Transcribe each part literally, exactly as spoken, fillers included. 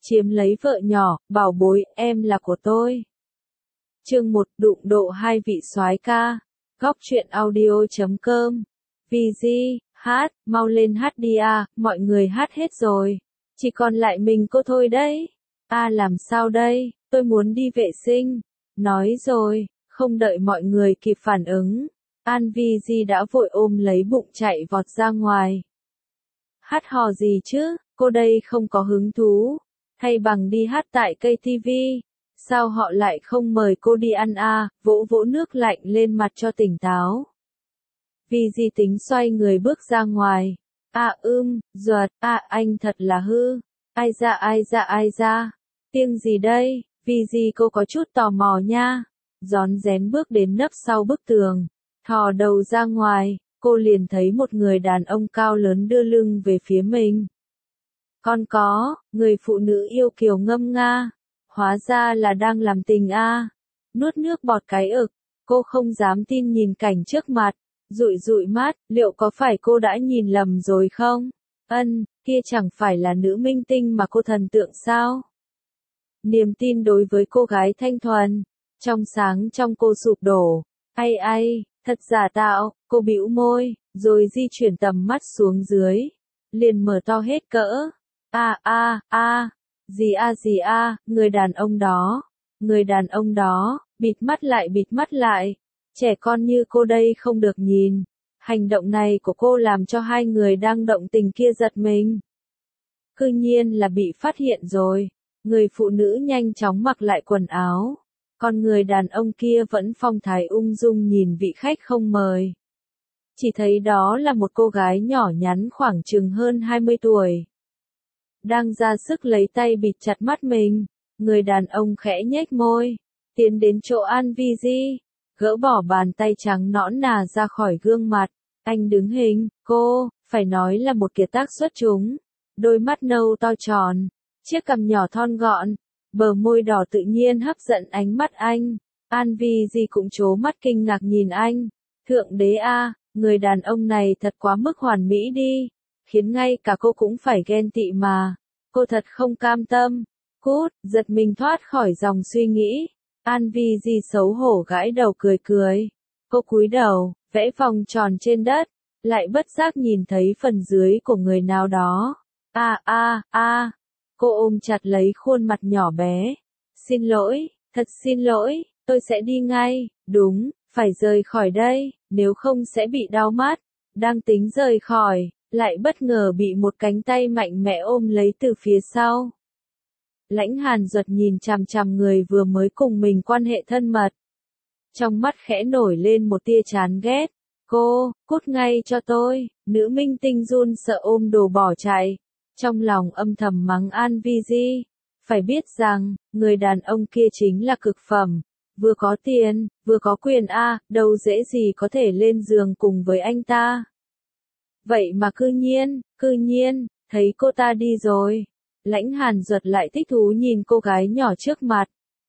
chiếm lấy vợ nhỏ, bảo bối, em là của tôi. Chương một, đụng độ hai vị soái ca. Góc truyện audio chấm com. vê giê, hát, mau lên hát đi à, mọi người hát hết rồi. Chỉ còn lại mình cô thôi đấy. À làm sao đây, tôi muốn đi vệ sinh. Nói rồi, không đợi mọi người kịp phản ứng. An Vi Di đã vội ôm lấy bụng chạy vọt ra ngoài. Hát hò gì chứ, cô đây không có hứng thú. Hay bằng đi hát tại cây ti vi. Sao họ lại không mời cô đi ăn à, vỗ vỗ nước lạnh lên mặt cho tỉnh táo. Vi Di tính xoay người bước ra ngoài. À ưm, ruột, à anh thật là hư. Ai ra ai ra ai ra. Tiếng gì đây, Vi Di cô có chút tò mò nha. Rón rén bước đến nấp sau bức tường. Thò đầu ra ngoài, cô liền thấy một người đàn ông cao lớn đưa lưng về phía mình. Còn có, người phụ nữ yêu kiều ngâm nga. Hóa ra là đang làm tình a. À. Nuốt nước bọt cái ực, cô không dám tin nhìn cảnh trước mặt, dụi dụi mắt, liệu có phải cô đã nhìn lầm rồi không? Ân, kia chẳng phải là nữ minh tinh mà cô thần tượng sao? Niềm tin đối với cô gái thanh thuần, trong sáng trong cô sụp đổ. Ai ai, thật giả tạo, cô bĩu môi, rồi di chuyển tầm mắt xuống dưới, liền mở to hết cỡ. A a a. Gì a gì a, người đàn ông đó, người đàn ông đó, bịt mắt lại bịt mắt lại, trẻ con như cô đây không được nhìn. Hành động này của cô làm cho hai người đang động tình kia giật mình. Cư nhiên là bị phát hiện rồi, người phụ nữ nhanh chóng mặc lại quần áo, còn người đàn ông kia vẫn phong thái ung dung nhìn vị khách không mời. Chỉ thấy đó là một cô gái nhỏ nhắn khoảng chừng hơn hai mươi tuổi. Đang ra sức lấy tay bịt chặt mắt mình, người đàn ông khẽ nhếch môi, tiến đến chỗ An Vi Di, gỡ bỏ bàn tay trắng nõn nà ra khỏi gương mặt. Anh đứng hình, cô, phải nói là một kiệt tác xuất chúng. Đôi mắt nâu to tròn, chiếc cằm nhỏ thon gọn, bờ môi đỏ tự nhiên hấp dẫn ánh mắt anh. An Vi Di cũng trố mắt kinh ngạc nhìn anh. Thượng đế a, người đàn ông này thật quá mức hoàn mỹ đi. Khiến ngay cả cô cũng phải ghen tị mà. Cô thật không cam tâm. Cút, giật mình thoát khỏi dòng suy nghĩ. An Vi Di xấu hổ gãi đầu cười cười. Cô cúi đầu, vẽ vòng tròn trên đất, lại bất giác nhìn thấy phần dưới của người nào đó. A a a. Cô ôm chặt lấy khuôn mặt nhỏ bé. Xin lỗi, thật xin lỗi, tôi sẽ đi ngay. Đúng, phải rời khỏi đây, nếu không sẽ bị đau mắt. Đang tính rời khỏi, lại bất ngờ bị một cánh tay mạnh mẽ ôm lấy từ phía sau. Lãnh Hàn Duật nhìn chằm chằm người vừa mới cùng mình quan hệ thân mật. Trong mắt khẽ nổi lên một tia chán ghét. Cô, cút ngay cho tôi, nữ minh tinh run sợ ôm đồ bỏ chạy. Trong lòng âm thầm mắng An Vi Di. Phải biết rằng, người đàn ông kia chính là cực phẩm. Vừa có tiền, vừa có quyền a, đâu dễ gì có thể lên giường cùng với anh ta. Vậy mà cư nhiên, cư nhiên, thấy cô ta đi rồi. Lãnh Hàn Duật lại thích thú nhìn cô gái nhỏ trước mặt.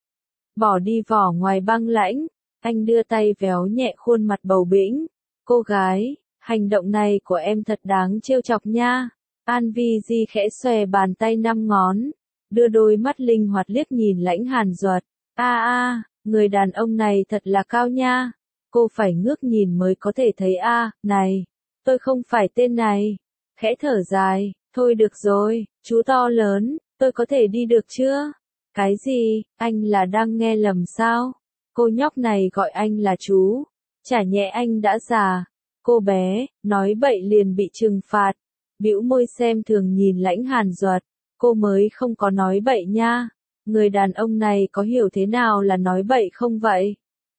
Bỏ đi vỏ ngoài băng lãnh, anh đưa tay véo nhẹ khuôn mặt bầu bĩnh. Cô gái, hành động này của em thật đáng trêu chọc nha. An Vi Di khẽ xòe bàn tay năm ngón, đưa đôi mắt linh hoạt liếc nhìn Lãnh Hàn Duật. A a, người đàn ông này thật là cao nha. Cô phải ngước nhìn mới có thể thấy a, à, này, tôi không phải tên này. Khẽ thở dài, thôi được rồi, chú to lớn, tôi có thể đi được chưa? Cái gì, anh là đang nghe lầm sao? Cô nhóc này gọi anh là chú. Chả nhẽ anh đã già. Cô bé, nói bậy liền bị trừng phạt. Bĩu môi xem thường nhìn Lãnh Hàn Duật. Cô mới không có nói bậy nha. Người đàn ông này có hiểu thế nào là nói bậy không vậy?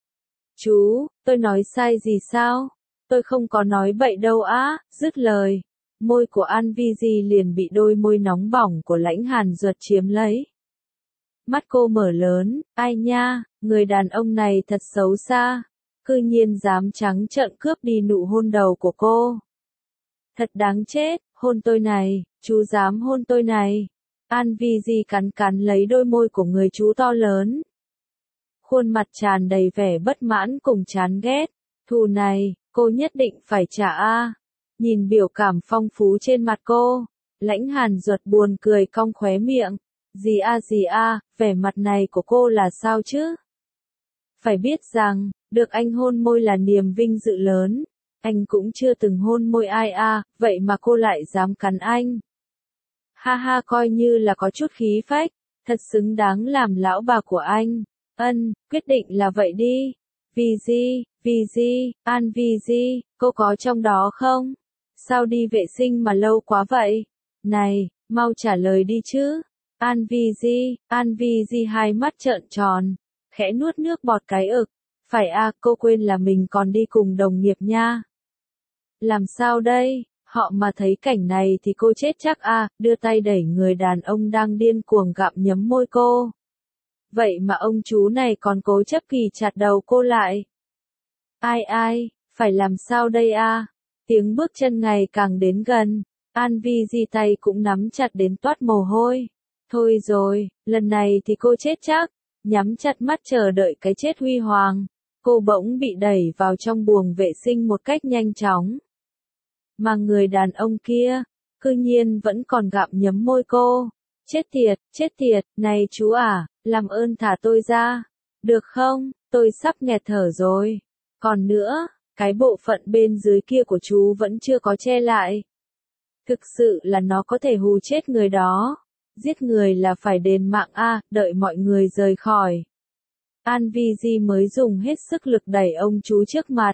Chú, tôi nói sai gì sao? Tôi không có nói bậy đâu á. Dứt lời, môi của An Vi Di liền bị đôi môi nóng bỏng của Lãnh Hàn Duật chiếm lấy. Mắt cô mở lớn, ai nha, người đàn ông này thật xấu xa. Cư nhiên dám trắng trợn cướp đi nụ hôn đầu của cô. Thật đáng chết, hôn tôi này, chú dám hôn tôi này. An Vi Di cắn cắn lấy đôi môi của người chú to lớn. Khuôn mặt tràn đầy vẻ bất mãn cùng chán ghét. Thù này, cô nhất định phải trả a. Nhìn biểu cảm phong phú trên mặt cô, Lãnh Hàn Duật buồn cười cong khóe miệng. Gì a gì a, vẻ mặt này của cô là sao chứ? Phải biết rằng, được anh hôn môi là niềm vinh dự lớn. Anh cũng chưa từng hôn môi ai a, vậy mà cô lại dám cắn anh. Ha ha, coi như là có chút khí phách, thật xứng đáng làm lão bà của anh. Ân, quyết định là vậy đi. Vì gì, vì gì, An vì gì, cô có trong đó không? Sao đi vệ sinh mà lâu quá vậy? Này, mau trả lời đi chứ. An vì gì, An vì gì hai mắt trợn tròn, khẽ nuốt nước bọt cái ực. Phải à, cô quên là mình còn đi cùng đồng nghiệp nha. Làm sao đây? Họ mà thấy cảnh này thì cô chết chắc à, đưa tay đẩy người đàn ông đang điên cuồng gặm nhấm môi cô. Vậy mà ông chú này còn cố chấp kỳ chặt đầu cô lại. Ai ai, phải làm sao đây à? Tiếng bước chân ngày càng đến gần, An Vi Di tay cũng nắm chặt đến toát mồ hôi. Thôi rồi, lần này thì cô chết chắc, nhắm chặt mắt chờ đợi cái chết huy hoàng. Cô bỗng bị đẩy vào trong buồng vệ sinh một cách nhanh chóng. Mà người đàn ông kia, cư nhiên vẫn còn gặm nhấm môi cô. Chết tiệt, chết tiệt, này chú à, làm ơn thả tôi ra. Được không, tôi sắp nghẹt thở rồi. Còn nữa, cái bộ phận bên dưới kia của chú vẫn chưa có che lại. Thực sự là nó có thể hù chết người đó. Giết người là phải đền mạng a, đợi mọi người rời khỏi. An Vi Di mới dùng hết sức lực đẩy ông chú trước mặt.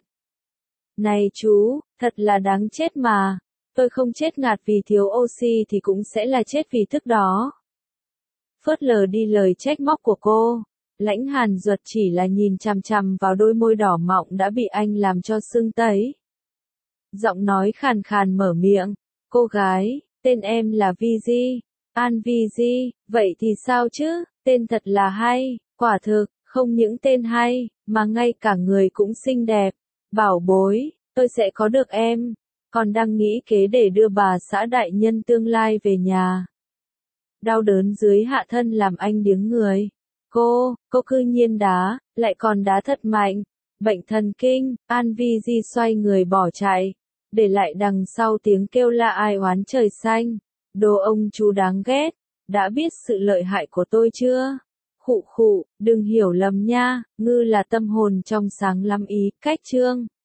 Này chú, thật là đáng chết mà. Tôi không chết ngạt vì thiếu oxy thì cũng sẽ là chết vì thức đó. Phớt lờ đi lời trách móc của cô. Lãnh Hàn Duật chỉ là nhìn chằm chằm vào đôi môi đỏ mọng đã bị anh làm cho sưng tấy. Giọng nói khàn khàn mở miệng. Cô gái, tên em là Vi Di. An Vi Di, vậy thì sao chứ, tên thật là hay, quả thực, không những tên hay, mà ngay cả người cũng xinh đẹp. Bảo bối, tôi sẽ có được em, còn đang nghĩ kế để đưa bà xã đại nhân tương lai về nhà. Đau đớn dưới hạ thân làm anh điếng người. Cô, cô cư nhiên đá, lại còn đá thật mạnh. Bệnh thần kinh, An Vi Di xoay người bỏ chạy, để lại đằng sau tiếng kêu la ai oán trời xanh. Đồ ông chú đáng ghét, đã biết sự lợi hại của tôi chưa? Khụ khụ, đừng hiểu lầm nha, ngư là tâm hồn trong sáng lắm ý, cách chương.